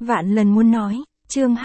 Vạn lần muốn nói, chương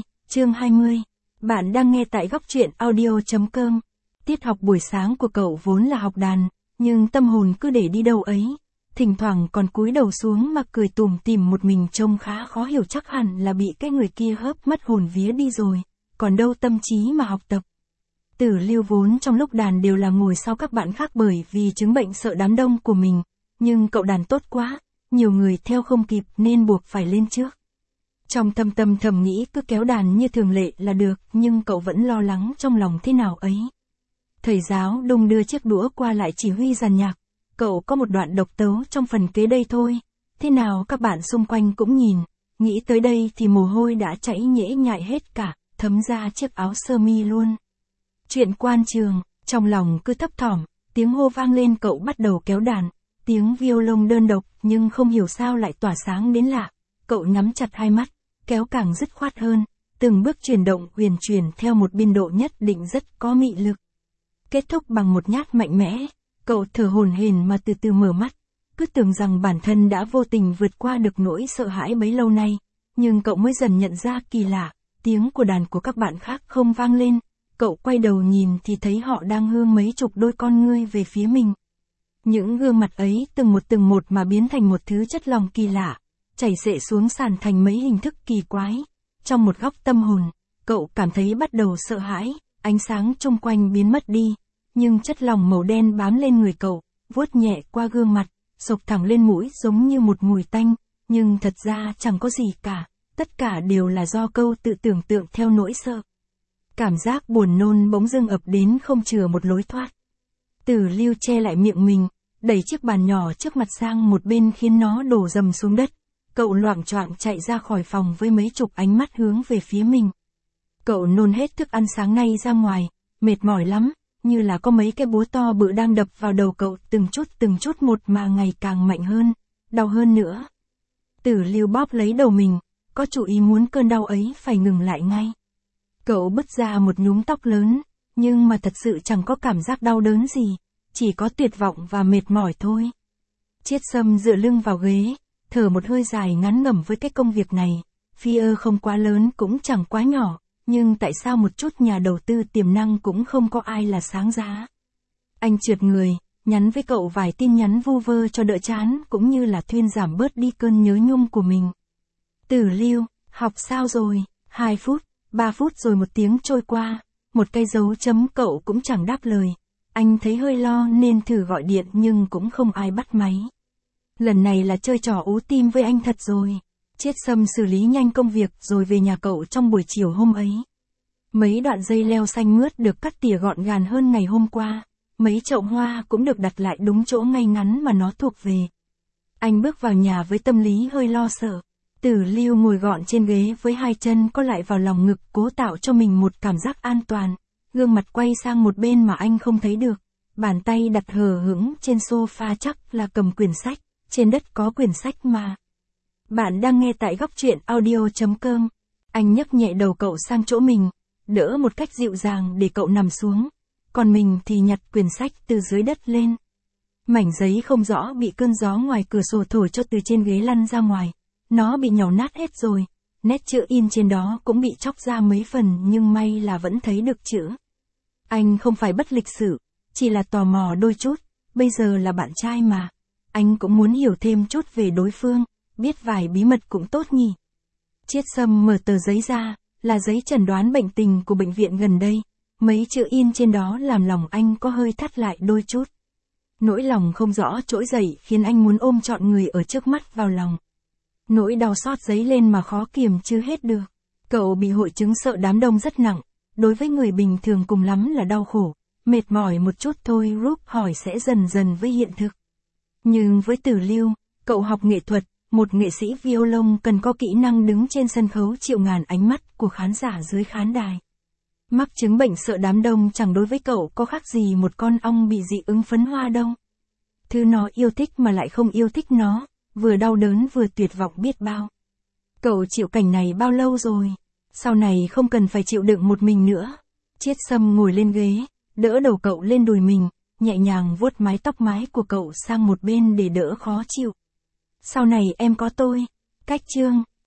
20. Bạn đang nghe tại góc truyện audio.com. Tiết học buổi sáng của cậu vốn là học đàn, nhưng tâm hồn cứ để đi đâu ấy. Thỉnh thoảng còn cúi đầu xuống mà cười tủm tỉm một mình trông khá khó hiểu, chắc hẳn là bị cái người kia hớp mất hồn vía đi rồi, còn đâu tâm trí mà học tập. Tử Lưu vốn trong lúc đàn đều là ngồi sau các bạn khác bởi vì chứng bệnh sợ đám đông của mình, nhưng cậu đàn tốt quá, nhiều người theo không kịp nên buộc phải lên trước. Trong tâm thầm nghĩ cứ kéo đàn như thường lệ là được, nhưng cậu vẫn lo lắng trong lòng thế nào ấy. Thầy giáo đung đưa chiếc đũa qua lại chỉ huy dàn nhạc, cậu có một đoạn độc tấu trong phần kế đây thôi, thế nào các bạn xung quanh cũng nhìn, nghĩ tới đây thì mồ hôi đã chảy nhễ nhại hết cả, thấm ra chiếc áo sơ mi luôn. Chuyện quan trường, trong lòng cứ thấp thỏm, tiếng hô vang lên cậu bắt đầu kéo đàn, tiếng violon đơn độc nhưng không hiểu sao lại tỏa sáng đến lạ, cậu nhắm chặt hai mắt, kéo càng dứt khoát hơn, từng bước chuyển động huyền chuyển theo một biên độ nhất định rất có mị lực. Kết thúc bằng một nhát mạnh mẽ, cậu thở hổn hển mà từ từ mở mắt, cứ tưởng rằng bản thân đã vô tình vượt qua được nỗi sợ hãi bấy lâu nay, nhưng cậu mới dần nhận ra kỳ lạ, tiếng của đàn của các bạn khác không vang lên, cậu quay đầu nhìn thì thấy họ đang hướng mấy chục đôi con ngươi về phía mình. Những gương mặt ấy từng một mà biến thành một thứ chất lỏng kỳ lạ, chảy xệ xuống sàn thành mấy hình thức kỳ quái. Trong một góc tâm hồn, cậu cảm thấy bắt đầu sợ hãi, ánh sáng chung quanh biến mất đi, nhưng chất lỏng màu đen bám lên người cậu, vuốt nhẹ qua gương mặt, xộc thẳng lên mũi giống như một mùi tanh, nhưng thật ra chẳng có gì cả, tất cả đều là do câu tự tưởng tượng theo nỗi sợ. Cảm giác buồn nôn bỗng dưng ập đến không chừa một lối thoát. Tử Lưu che lại miệng mình, đẩy chiếc bàn nhỏ trước mặt sang một bên khiến nó đổ dầm xuống đất. Cậu loạng choạng chạy ra khỏi phòng với mấy chục ánh mắt hướng về phía mình. Cậu nôn hết thức ăn sáng nay ra ngoài, mệt mỏi lắm, như là có mấy cái búa to bự đang đập vào đầu cậu từng chút một mà ngày càng mạnh hơn, đau hơn nữa. Tử Lưu bóp lấy đầu mình, có chủ ý muốn cơn đau ấy phải ngừng lại ngay. Cậu bứt ra một nhúm tóc lớn, nhưng mà thật sự chẳng có cảm giác đau đớn gì, chỉ có tuyệt vọng và mệt mỏi thôi. Chiết Sâm dựa lưng vào ghế, thở một hơi dài ngắn ngẩm với cái công việc này, Phía không quá lớn cũng chẳng quá nhỏ, nhưng tại sao một chút nhà đầu tư tiềm năng cũng không có ai là sáng giá. Anh trượt người, nhắn với cậu vài tin nhắn vu vơ cho đỡ chán cũng như là thuyên giảm bớt đi cơn nhớ nhung của mình. Tử Lưu, học sao rồi? 2 phút, 3 phút rồi một tiếng trôi qua, một cây dấu chấm cậu cũng chẳng đáp lời. Anh thấy hơi lo nên thử gọi điện nhưng cũng không ai bắt máy. Lần này là chơi trò ú tim với anh thật rồi. Chiết Sâm xử lý nhanh công việc rồi về nhà cậu trong buổi chiều hôm ấy. Mấy đoạn dây leo xanh mướt được cắt tỉa gọn gàng hơn ngày hôm qua. Mấy chậu hoa cũng được đặt lại đúng chỗ ngay ngắn mà nó thuộc về. Anh bước vào nhà với tâm lý hơi lo sợ. Tử Lưu ngồi gọn trên ghế với hai chân co lại vào lòng ngực cố tạo cho mình một cảm giác an toàn. Gương mặt quay sang một bên mà anh không thấy được. Bàn tay đặt hờ hững trên sofa chắc là cầm quyển sách. Trên đất có quyển sách mà. Bạn đang nghe tại góc truyện audio.com. Anh nhấc nhẹ đầu cậu sang chỗ mình, đỡ một cách dịu dàng để cậu nằm xuống. Còn mình thì nhặt quyển sách từ dưới đất lên. Mảnh giấy không rõ bị cơn gió ngoài cửa sổ thổi cho từ trên ghế lăn ra ngoài. Nó bị nhàu nát hết rồi. Nét chữ in trên đó cũng bị chóc ra mấy phần nhưng may là vẫn thấy được chữ. Anh không phải bất lịch sự, chỉ là tò mò đôi chút. Bây giờ là bạn trai mà. Anh cũng muốn hiểu thêm chút về đối phương, biết vài bí mật cũng tốt nhỉ. Chiết Sâm mở tờ giấy ra, là giấy chẩn đoán bệnh tình của bệnh viện gần đây. Mấy chữ in trên đó làm lòng anh có hơi thắt lại đôi chút. Nỗi lòng không rõ trỗi dậy khiến anh muốn ôm trọn người ở trước mắt vào lòng. Nỗi đau xót dấy lên mà khó kiềm chưa hết được. Cậu bị hội chứng sợ đám đông rất nặng, đối với người bình thường cùng lắm là đau khổ, mệt mỏi một chút thôi rút hỏi sẽ dần dần với hiện thực. Nhưng với Tử Lưu, cậu học nghệ thuật, một nghệ sĩ violon cần có kỹ năng đứng trên sân khấu chịu ngàn ánh mắt của khán giả dưới khán đài. Mắc chứng bệnh sợ đám đông chẳng đối với cậu có khác gì một con ong bị dị ứng phấn hoa đâu. Thứ nó yêu thích mà lại không yêu thích nó, vừa đau đớn vừa tuyệt vọng biết bao. Cậu chịu cảnh này bao lâu rồi? Sau này không cần phải chịu đựng một mình nữa. Chiết Sâm ngồi lên ghế, đỡ đầu cậu lên đùi mình, nhẹ nhàng vuốt mái tóc mái của cậu sang một bên để đỡ khó chịu. Sau này em có tôi. Cách chương.